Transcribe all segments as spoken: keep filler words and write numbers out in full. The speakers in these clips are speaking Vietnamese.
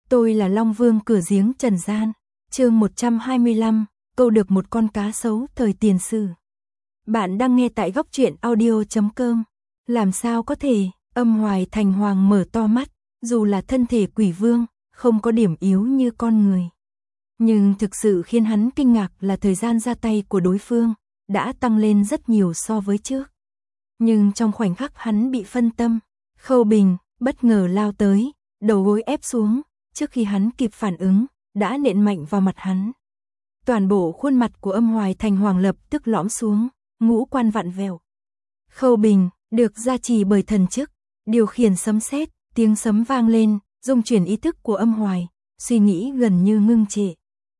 Tôi là Long Vương cửa giếng trần gian, chương một trăm hai mươi lăm, câu được một con cá sấu thời tiền sử. Bạn đang nghe tại góc truyện audio chấm com. Làm sao có thể, Âm Hoài Thành Hoàng mở to mắt, dù là thân thể quỷ vương, không có điểm yếu như con người. Nhưng thực sự khiến hắn kinh ngạc là thời gian ra tay của đối phương, đã tăng lên rất nhiều so với trước. Nhưng trong khoảnh khắc hắn bị phân tâm, Khâu Bình bất ngờ lao tới, đầu gối ép xuống, trước khi hắn kịp phản ứng, đã nện mạnh vào mặt hắn. Toàn bộ khuôn mặt của Âm Hoài Thành Hoàng lập tức lõm xuống, ngũ quan vặn vẹo. Khâu Bình được gia trì bởi thần chức, điều khiển sấm sét, tiếng sấm vang lên, dung chuyển ý thức của Âm Hoài, suy nghĩ gần như ngưng trệ.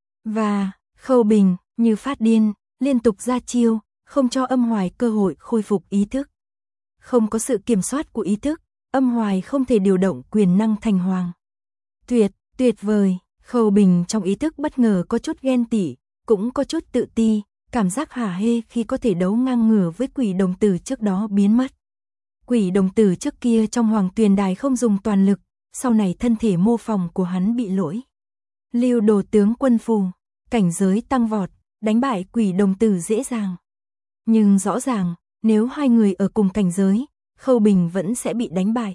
Và Khâu Bình như phát điên, liên tục ra chiêu, không cho Âm Hoài cơ hội khôi phục ý thức. Không có sự kiểm soát của ý thức, Âm Hoài không thể điều động quyền năng Thành Hoàng. Tuyệt, tuyệt vời, Khâu Bình trong ý thức bất ngờ có chút ghen tị, cũng có chút tự ti, cảm giác hả hê khi có thể đấu ngang ngửa với quỷ đồng tử trước đó biến mất. Quỷ đồng tử trước kia trong Hoàng Tuyền Đài không dùng toàn lực, sau này thân thể mô phỏng của hắn bị lỗi. Lưu Đồ tướng quân phù, cảnh giới tăng vọt, đánh bại quỷ đồng tử dễ dàng. Nhưng rõ ràng, nếu hai người ở cùng cảnh giới, Khâu Bình vẫn sẽ bị đánh bại.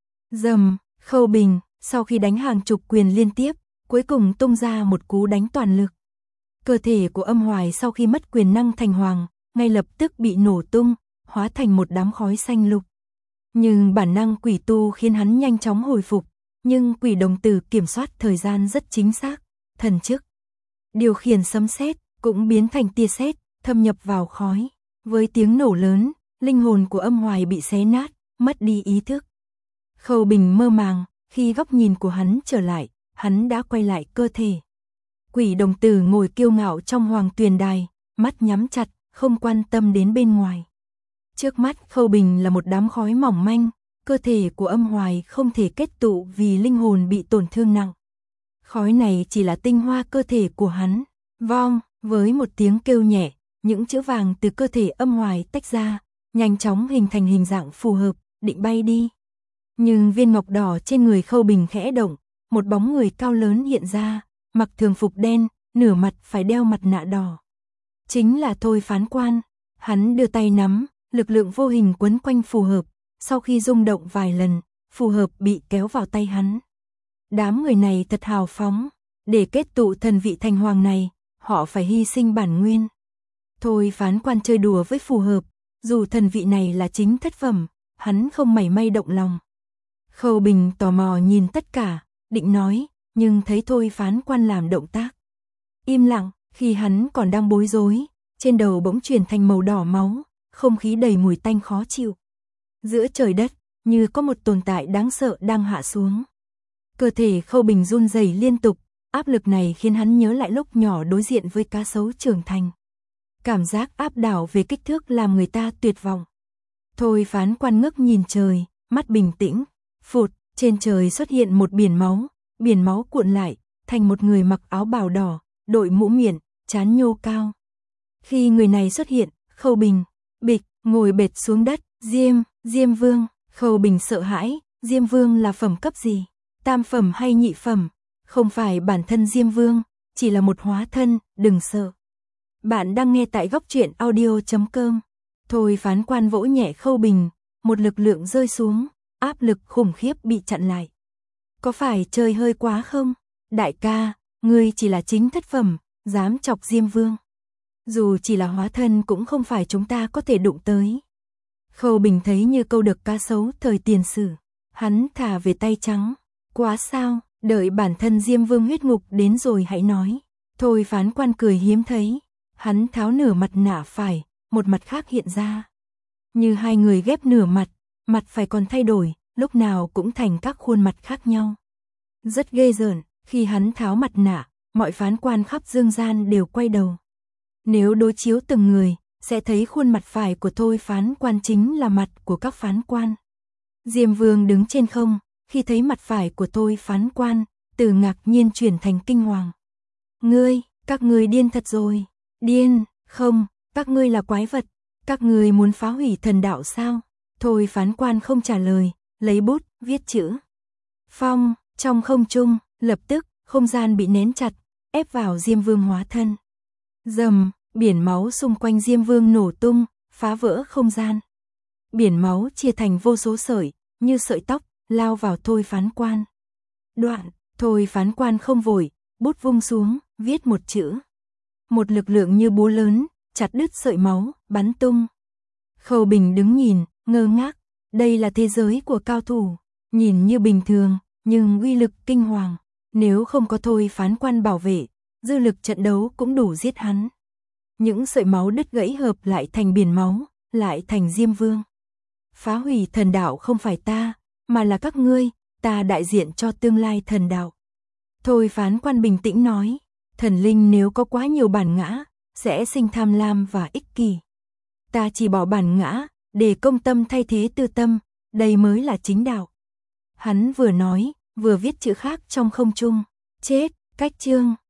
Dầm, Khâu Bình, sau khi đánh hàng chục quyền liên tiếp, cuối cùng tung ra một cú đánh toàn lực. Cơ thể của Âm Hoài sau khi mất quyền năng Thành Hoàng, ngay lập tức bị nổ tung, hóa thành một đám khói xanh lục. Nhưng bản năng quỷ tu khiến hắn nhanh chóng hồi phục, nhưng quỷ đồng tử kiểm soát thời gian rất chính xác, thần chức. Điều khiển sấm sét cũng biến thành tia sét, thâm nhập vào khói. Với tiếng nổ lớn, linh hồn của Âm Hoài bị xé nát, mất đi ý thức. Khâu Bình mơ màng, khi góc nhìn của hắn trở lại, hắn đã quay lại cơ thể. Quỷ đồng tử ngồi kiêu ngạo trong Hoàng Tuyền Đài, mắt nhắm chặt, không quan tâm đến bên ngoài. Trước mắt Khâu Bình là một đám khói mỏng manh, cơ thể của Âm Hoài không thể kết tụ vì linh hồn bị tổn thương nặng. Khói này chỉ là tinh hoa cơ thể của hắn. Vong, với một tiếng kêu nhẹ, những chữ vàng từ cơ thể Âm Hoài tách ra, nhanh chóng hình thành hình dạng phù hợp, định bay đi. Nhưng viên ngọc đỏ trên người Khâu Bình khẽ động, một bóng người cao lớn hiện ra, mặc thường phục đen, nửa mặt phải đeo mặt nạ đỏ. Chính là Thôi Phán Quan. Hắn đưa tay nắm, lực lượng vô hình quấn quanh phù hợp, sau khi rung động vài lần, phù hợp bị kéo vào tay hắn. Đám người này thật hào phóng, để kết tụ thần vị Thành Hoàng này, họ phải hy sinh bản nguyên. Thôi Phán Quan chơi đùa với phù hợp, dù thần vị này là chính thất phẩm, hắn không mảy may động lòng. Khâu Bình tò mò nhìn tất cả, định nói, nhưng thấy Thôi Phán Quan làm động tác. Im lặng, khi hắn còn đang bối rối, trên đầu bỗng chuyển thành màu đỏ máu, không khí đầy mùi tanh khó chịu. Giữa trời đất, như có một tồn tại đáng sợ đang hạ xuống. Cơ thể Khâu Bình run rẩy liên tục, áp lực này khiến hắn nhớ lại lúc nhỏ đối diện với cá sấu trưởng thành. Cảm giác áp đảo về kích thước làm người ta tuyệt vọng. Thôi Phán Quan ngước nhìn trời, mắt bình tĩnh, phụt, trên trời xuất hiện một biển máu, biển máu cuộn lại, thành một người mặc áo bào đỏ, đội mũ miệng, trán nhô cao. Khi người này xuất hiện, Khâu Bình, bịch, ngồi bệt xuống đất, Diêm, Diêm Vương, Khâu Bình sợ hãi, Diêm Vương là phẩm cấp gì? Tam phẩm hay nhị phẩm? Không phải bản thân Diêm Vương, chỉ là một hóa thân, đừng sợ. Bạn đang nghe tại góc truyện audio chấm com. Thôi Phán Quan vỗ nhẹ Khâu Bình, một lực lượng rơi xuống, áp lực khủng khiếp bị chặn lại. Có phải chơi hơi quá không? Đại ca, ngươi chỉ là chính thất phẩm, dám chọc Diêm Vương. Dù chỉ là hóa thân cũng không phải chúng ta có thể đụng tới. Khâu Bình thấy như câu được cá sấu thời tiền sử. Hắn thả về tay trắng. Quá sao, đợi bản thân Diêm Vương huyết ngục đến rồi hãy nói. Thôi Phán Quan cười hiếm thấy. Hắn tháo nửa mặt nạ phải, một mặt khác hiện ra. Như hai người ghép nửa mặt, mặt phải còn thay đổi, lúc nào cũng thành các khuôn mặt khác nhau. Rất ghê rợn, khi hắn tháo mặt nạ, mọi phán quan khắp dương gian đều quay đầu. Nếu đối chiếu từng người, sẽ thấy khuôn mặt phải của Thôi Phán Quan chính là mặt của các phán quan. Diêm Vương đứng trên không, khi thấy mặt phải của Thôi Phán Quan, từ ngạc nhiên chuyển thành kinh hoàng. Ngươi, các ngươi điên thật rồi. Điên, không, các ngươi là quái vật, các ngươi muốn phá hủy thần đạo sao? Thôi Phán Quan không trả lời, lấy bút, viết chữ. Phong, trong không trung, Lập tức, không gian bị nén chặt, ép vào Diêm Vương hóa thân. Rầm, biển máu xung quanh Diêm Vương nổ tung, phá vỡ không gian. Biển máu chia thành vô số sợi, như sợi tóc, lao vào Thôi Phán Quan. Đoạn, Thôi Phán Quan không vội, bút vung xuống, viết một chữ. Một lực lượng như búa lớn, chặt đứt sợi máu, bắn tung. Khâu Bình đứng nhìn, ngơ ngác, đây là thế giới của cao thủ, nhìn như bình thường, nhưng uy lực kinh hoàng. Nếu không có Thôi Phán Quan bảo vệ, dư lực trận đấu cũng đủ giết hắn. Những sợi máu đứt gãy hợp lại thành biển máu, lại thành Diêm Vương. Phá hủy thần đạo không phải ta, mà là các ngươi, ta đại diện cho tương lai thần đạo. Thôi Phán Quan bình tĩnh nói, thần linh nếu có quá nhiều bản ngã, sẽ sinh tham lam và ích kỷ. Ta chỉ bỏ bản ngã, để công tâm thay thế tư tâm, đây mới là chính đạo. Hắn vừa nói, vừa viết chữ khác trong không trung, chết, cách chương.